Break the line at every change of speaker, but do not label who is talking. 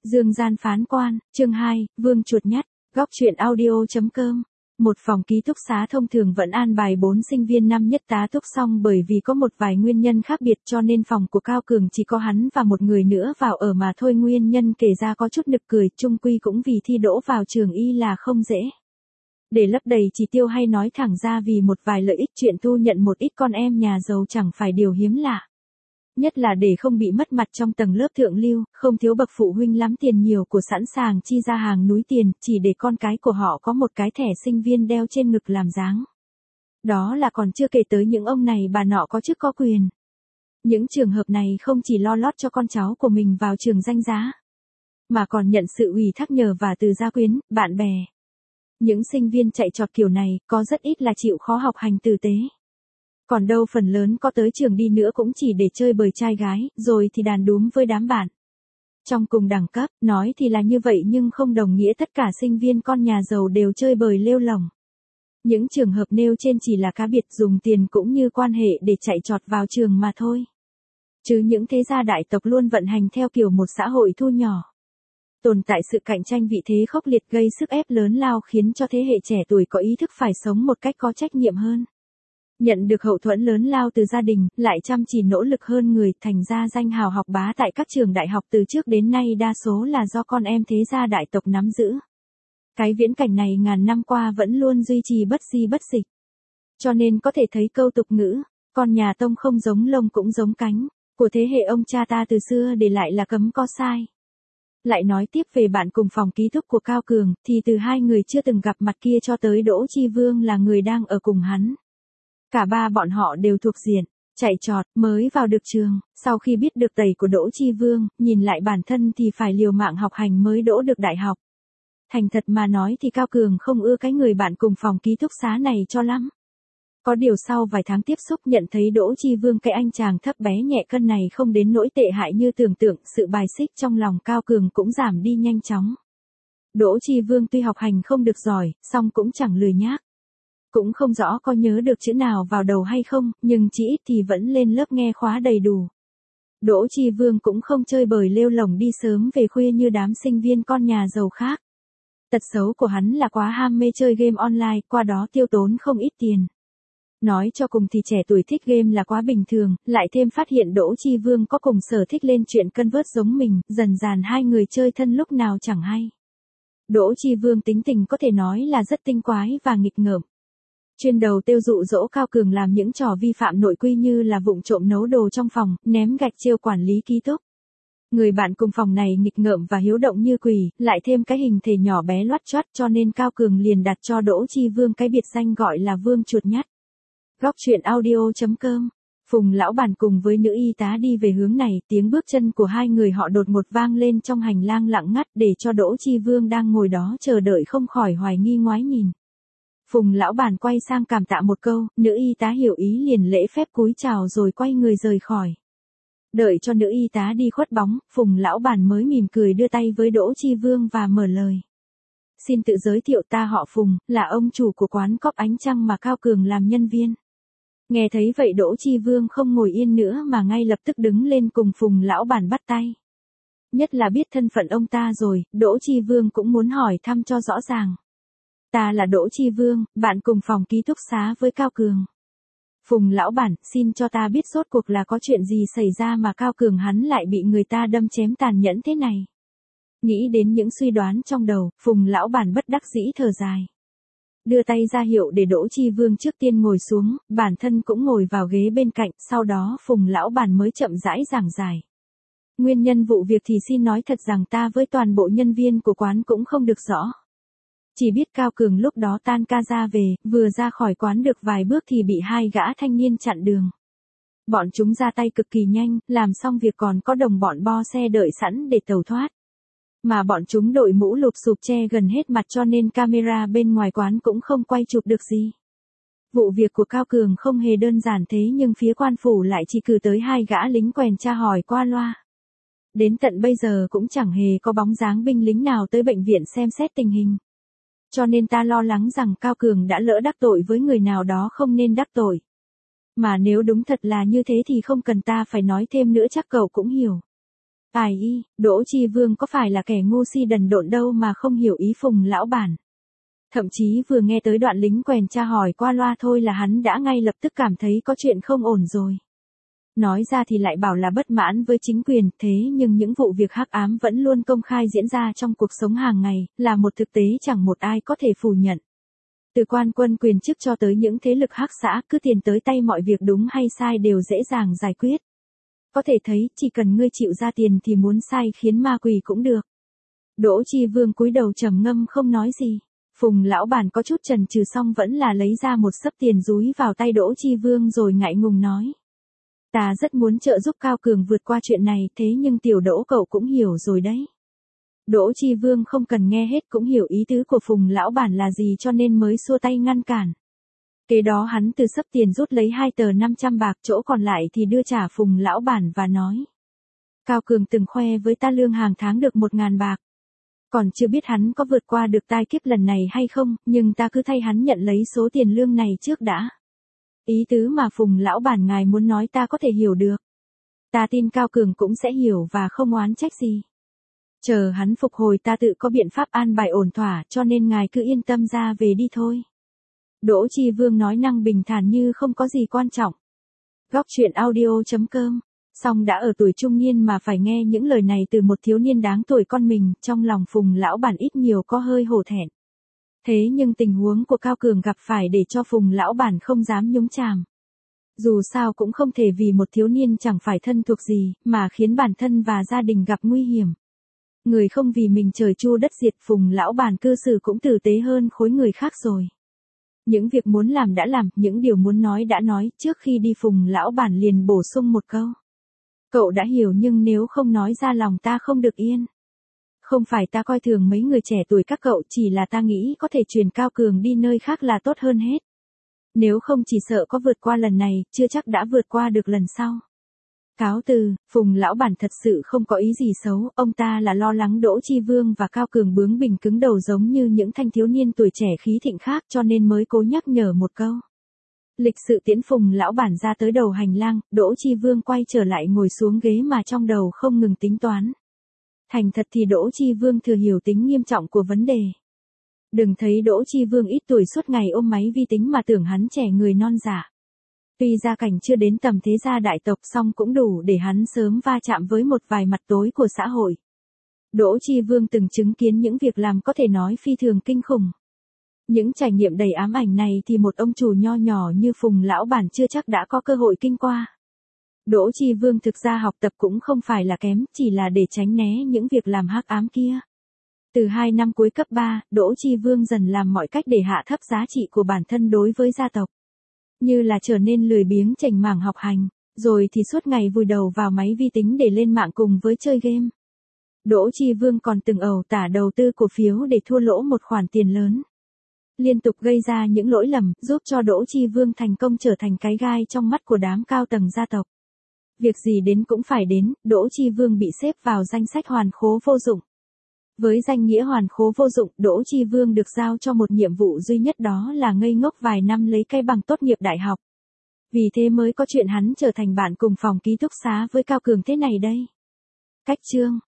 Dương gian phán quan, chương 2, Vương chuột nhắt, góc truyện audio.com. Một phòng ký túc xá thông thường vẫn an bài 4 sinh viên năm nhất tá túc xong, bởi vì có một vài nguyên nhân khác biệt cho nên phòng của Cao Cường chỉ có hắn và một người nữa vào ở mà thôi. Nguyên nhân kể ra có chút nực cười, chung quy cũng vì thi đỗ vào trường y là không dễ. Để lấp đầy chỉ tiêu hay nói thẳng ra vì một vài lợi ích, chuyện thu nhận một ít con em nhà giàu chẳng phải điều hiếm lạ. Nhất là để không bị mất mặt trong tầng lớp thượng lưu, không thiếu bậc phụ huynh lắm tiền nhiều của sẵn sàng chi ra hàng núi tiền, chỉ để con cái của họ có một cái thẻ sinh viên đeo trên ngực làm dáng. Đó là còn chưa kể tới những ông này bà nọ có chức có quyền. Những trường hợp này không chỉ lo lót cho con cháu của mình vào trường danh giá, mà còn nhận sự ủy thác nhờ và từ gia quyến, bạn bè. Những sinh viên chạy trọt kiểu này, có rất ít là chịu khó học hành tử tế. Còn đâu phần lớn có tới trường đi nữa cũng chỉ để chơi bời trai gái, rồi thì đàn đúm với đám bạn. Trong cùng đẳng cấp, nói thì là như vậy nhưng không đồng nghĩa tất cả sinh viên con nhà giàu đều chơi bời lêu lổng. Những trường hợp nêu trên chỉ là cá biệt dùng tiền cũng như quan hệ để chạy trọt vào trường mà thôi. Chứ những thế gia đại tộc luôn vận hành theo kiểu một xã hội thu nhỏ. Tồn tại sự cạnh tranh vị thế khốc liệt gây sức ép lớn lao khiến cho thế hệ trẻ tuổi có ý thức phải sống một cách có trách nhiệm hơn. Nhận được hậu thuẫn lớn lao từ gia đình, lại chăm chỉ nỗ lực hơn người, thành ra danh hào học bá tại các trường đại học từ trước đến nay đa số là do con em thế gia đại tộc nắm giữ. Cái viễn cảnh này ngàn năm qua vẫn luôn duy trì bất di bất dịch. Cho nên có thể thấy câu tục ngữ, con nhà Tông không giống lông cũng giống cánh, của thế hệ ông cha ta từ xưa để lại là cấm có sai. Lại nói tiếp về bạn cùng phòng ký túc của Cao Cường, thì từ hai người chưa từng gặp mặt kia cho tới Đỗ Chi Vương là người đang ở cùng hắn. Cả ba bọn họ đều thuộc diện chạy trọt, mới vào được trường, sau khi biết được tẩy của Đỗ Chi Vương, nhìn lại bản thân thì phải liều mạng học hành mới đỗ được đại học. Thành thật mà nói thì Cao Cường không ưa cái người bạn cùng phòng ký túc xá này cho lắm. Có điều sau vài tháng tiếp xúc nhận thấy Đỗ Chi Vương cái anh chàng thấp bé nhẹ cân này không đến nỗi tệ hại như tưởng tượng, sự bài xích trong lòng Cao Cường cũng giảm đi nhanh chóng. Đỗ Chi Vương tuy học hành không được giỏi, song cũng chẳng lười nhác. Cũng không rõ có nhớ được chữ nào vào đầu hay không, nhưng chỉ ít thì vẫn lên lớp nghe khóa đầy đủ. Đỗ Chi Vương cũng không chơi bời lêu lổng đi sớm về khuya như đám sinh viên con nhà giàu khác. Tật xấu của hắn là quá ham mê chơi game online, qua đó tiêu tốn không ít tiền. Nói cho cùng thì trẻ tuổi thích game là quá bình thường, lại thêm phát hiện Đỗ Chi Vương có cùng sở thích lên chuyện cân vớt giống mình, dần dàn hai người chơi thân lúc nào chẳng hay. Đỗ Chi Vương tính tình có thể nói là rất tinh quái và nghịch ngợm. Chuyên đầu tiêu dụ dỗ Cao Cường làm những trò vi phạm nội quy như là vụng trộm nấu đồ trong phòng, ném gạch trêu quản lý ký túc. Người bạn cùng phòng này nghịch ngợm và hiếu động như quỷ, lại thêm cái hình thể nhỏ bé loắt choắt cho nên Cao Cường liền đặt cho Đỗ Chi Vương cái biệt danh gọi là Vương chuột nhắt. Góc truyện audio.com. Phùng lão bản cùng với nữ y tá đi về hướng này, tiếng bước chân của hai người họ đột ngột vang lên trong hành lang lặng ngắt để cho Đỗ Chi Vương đang ngồi đó chờ đợi không khỏi hoài nghi ngoái nhìn. Phùng lão bản quay sang cảm tạ một câu, nữ y tá hiểu ý liền lễ phép cúi chào rồi quay người rời khỏi. Đợi cho nữ y tá đi khuất bóng, Phùng lão bản mới mỉm cười đưa tay với Đỗ Chi Vương và mở lời. Xin tự giới thiệu, ta họ Phùng, là ông chủ của quán cóc Ánh Trăng mà Cao Cường làm nhân viên. Nghe thấy vậy Đỗ Chi Vương không ngồi yên nữa mà ngay lập tức đứng lên cùng Phùng lão bản bắt tay. Nhất là biết thân phận ông ta rồi, Đỗ Chi Vương cũng muốn hỏi thăm cho rõ ràng. Ta là Đỗ Chi Vương, bạn cùng phòng ký túc xá với Cao Cường. Phùng lão bản, xin cho ta biết rốt cuộc là có chuyện gì xảy ra mà Cao Cường hắn lại bị người ta đâm chém tàn nhẫn thế này. Nghĩ đến những suy đoán trong đầu, Phùng lão bản bất đắc dĩ thở dài. Đưa tay ra hiệu để Đỗ Chi Vương trước tiên ngồi xuống, bản thân cũng ngồi vào ghế bên cạnh, sau đó Phùng lão bản mới chậm rãi giảng giải. Nguyên nhân vụ việc thì xin nói thật rằng ta với toàn bộ nhân viên của quán cũng không được rõ. Chỉ biết Cao Cường lúc đó tan ca ra về, vừa ra khỏi quán được vài bước thì bị hai gã thanh niên chặn đường. Bọn chúng ra tay cực kỳ nhanh, làm xong việc còn có đồng bọn bo xe đợi sẵn để tẩu thoát. Mà bọn chúng đội mũ lụp xụp che gần hết mặt cho nên camera bên ngoài quán cũng không quay chụp được gì. Vụ việc của Cao Cường không hề đơn giản thế nhưng phía quan phủ lại chỉ cử tới hai gã lính quèn tra hỏi qua loa. Đến tận bây giờ cũng chẳng hề có bóng dáng binh lính nào tới bệnh viện xem xét tình hình. Cho nên ta lo lắng rằng Cao Cường đã lỡ đắc tội với người nào đó không nên đắc tội. Mà nếu đúng thật là như thế thì không cần ta phải nói thêm nữa, chắc cậu cũng hiểu. Ai y, Đỗ Chi Vương có phải là kẻ ngu si đần độn đâu mà không hiểu ý Phùng lão bản. Thậm chí vừa nghe tới đoạn lính quèn tra hỏi qua loa thôi là hắn đã ngay lập tức cảm thấy có chuyện không ổn rồi. Nói ra thì lại bảo là bất mãn với chính quyền, thế nhưng những vụ việc hắc ám vẫn luôn công khai diễn ra trong cuộc sống hàng ngày, là một thực tế chẳng một ai có thể phủ nhận. Từ quan quân quyền chức cho tới những thế lực hắc xã, cứ tiền tới tay mọi việc đúng hay sai đều dễ dàng giải quyết. Có thể thấy, chỉ cần ngươi chịu ra tiền thì muốn sai khiến ma quỷ cũng được. Đỗ Chi Vương cúi đầu trầm ngâm không nói gì. Phùng lão bản có chút chần chừ xong vẫn là lấy ra một xấp tiền dúi vào tay Đỗ Chi Vương rồi ngại ngùng nói. Ta rất muốn trợ giúp Cao Cường vượt qua chuyện này, thế nhưng tiểu Đỗ cậu cũng hiểu rồi đấy. Đỗ Chi Vương không cần nghe hết cũng hiểu ý tứ của Phùng lão bản là gì cho nên mới xua tay ngăn cản. Kế đó hắn từ xấp tiền rút lấy 2 tờ 500 bạc, chỗ còn lại thì đưa trả Phùng lão bản và nói. Cao Cường từng khoe với ta lương hàng tháng được 1.000 bạc. Còn chưa biết hắn có vượt qua được tai kiếp lần này hay không, nhưng ta cứ thay hắn nhận lấy số tiền lương này trước đã. Ý tứ mà Phùng lão bản ngài muốn nói ta có thể hiểu được. Ta tin Cao Cường cũng sẽ hiểu và không oán trách gì. Chờ hắn phục hồi ta tự có biện pháp an bài ổn thỏa, cho nên ngài cứ yên tâm ra về đi thôi. Đỗ Chi Vương nói năng bình thản như không có gì quan trọng. Góc truyện audio.com. Song đã ở tuổi trung niên mà phải nghe những lời này từ một thiếu niên đáng tuổi con mình, trong lòng Phùng lão bản ít nhiều có hơi hổ thẹn. Thế nhưng tình huống của Cao Cường gặp phải để cho Phùng lão bản không dám nhúng chàm. Dù sao cũng không thể vì một thiếu niên chẳng phải thân thuộc gì, mà khiến bản thân và gia đình gặp nguy hiểm. Người không vì mình trời chua đất diệt, Phùng lão bản cư xử cũng tử tế hơn khối người khác rồi. Những việc muốn làm đã làm, những điều muốn nói đã nói, trước khi đi Phùng lão bản liền bổ sung một câu. Cậu đã hiểu nhưng nếu không nói ra lòng ta không được yên. Không phải ta coi thường mấy người trẻ tuổi các cậu, chỉ là ta nghĩ có thể truyền Cao Cường đi nơi khác là tốt hơn hết. Nếu không chỉ sợ có vượt qua lần này, chưa chắc đã vượt qua được lần sau. Cáo từ, Phùng lão bản thật sự không có ý gì xấu, ông ta là lo lắng Đỗ Chi Vương và Cao Cường bướng bỉnh cứng đầu giống như những thanh thiếu niên tuổi trẻ khí thịnh khác cho nên mới cố nhắc nhở một câu. Lịch sự tiễn Phùng lão bản ra tới đầu hành lang, Đỗ Chi Vương quay trở lại ngồi xuống ghế mà trong đầu không ngừng tính toán. Thành thật thì Đỗ Chi Vương thừa hiểu tính nghiêm trọng của vấn đề. Đừng thấy Đỗ Chi Vương ít tuổi suốt ngày ôm máy vi tính mà tưởng hắn trẻ người non dạ. Tuy gia cảnh chưa đến tầm thế gia đại tộc song cũng đủ để hắn sớm va chạm với một vài mặt tối của xã hội. Đỗ Chi Vương từng chứng kiến những việc làm có thể nói phi thường kinh khủng. Những trải nghiệm đầy ám ảnh này thì một ông chủ nho nhỏ như Phùng lão bản chưa chắc đã có cơ hội kinh qua. Đỗ Chi Vương thực ra học tập cũng không phải là kém, chỉ là để tránh né những việc làm hắc ám kia. Từ 2 năm cuối cấp 3, Đỗ Chi Vương dần làm mọi cách để hạ thấp giá trị của bản thân đối với gia tộc. Như là trở nên lười biếng chểnh mảng học hành, rồi thì suốt ngày vùi đầu vào máy vi tính để lên mạng cùng với chơi game. Đỗ Chi Vương còn từng ẩu tả đầu tư cổ phiếu để thua lỗ một khoản tiền lớn. Liên tục gây ra những lỗi lầm, giúp cho Đỗ Chi Vương thành công trở thành cái gai trong mắt của đám cao tầng gia tộc. Việc gì đến cũng phải đến, Đỗ Chi Vương bị xếp vào danh sách hoàn khố vô dụng. Với danh nghĩa hoàn khố vô dụng, Đỗ Chi Vương được giao cho một nhiệm vụ duy nhất đó là ngây ngốc vài năm lấy cái bằng tốt nghiệp đại học. Vì thế mới có chuyện hắn trở thành bạn cùng phòng ký túc xá với Cao Cường thế này đây. Cách chương